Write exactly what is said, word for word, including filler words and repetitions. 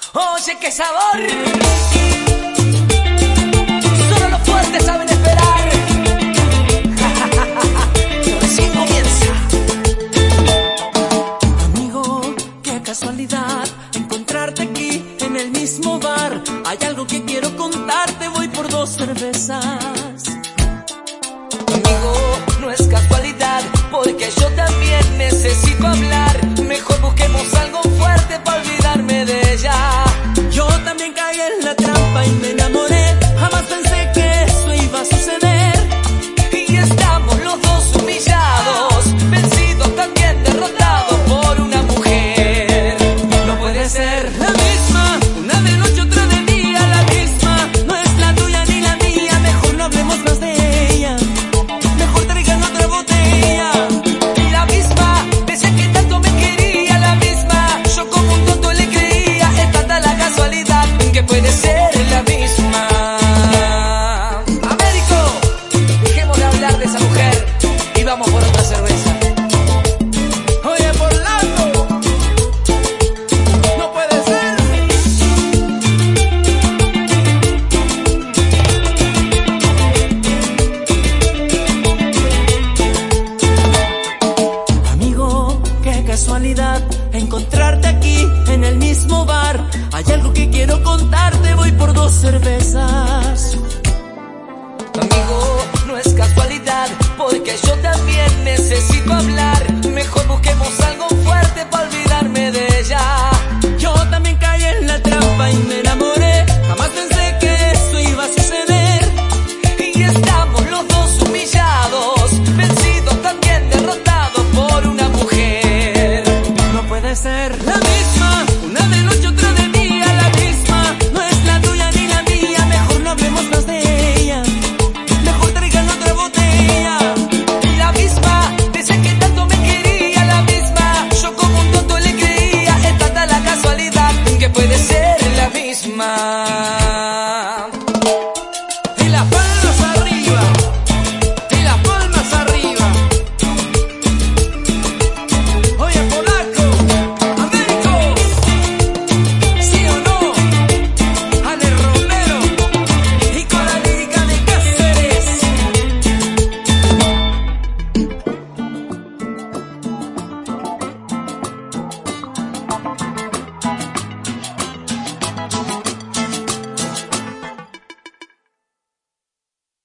Oye, qué sabor. Solo los fuertes saben esperar. Recién comienza. Amigo, qué casualidad encontrarte aquí en el mismo bar. Hay algo que quiero contarte, voy por dos cervezas. Amigo, no es casualidad, porque yo también necesito hablar. Mejor busquemos algo fuerte para olvidarme de ella. Yo también caí en la trampa y me enamoré. Jamás pensé que eso iba a suceder. Y estamos los dos humillados, vencidos, también derrotados por una mujer. No puede ser la misma, una de noche, otra de día, la misma. No es la tuya ni la mía, mejor no hablemos más de ella. Mejor traigan otra botella. Y la misma, decía que tanto me quería, la misma. Yo como un tonto le creía, es tanta la casualidad que puede ser la misma. Américo, dejemos de hablar de esa mujer y vamos por otra cerveza. Oye, por largo, no puede ser. Amigo, qué casualidad encontrarte aquí en el mismo bar. Hay algo que quiero contarte, voy por dos cervezas. Amigo, no es casualidad, porque yo también necesito hablar. Mejor busquemos algo fuerte para olvidarme de ella. Yo también caí en la trampa y me enamoré. Jamás pensé que eso iba a suceder. Y estamos los dos humillados, vencidos, también derrotados por una mujer. No puede ser la misma, una de noche, otra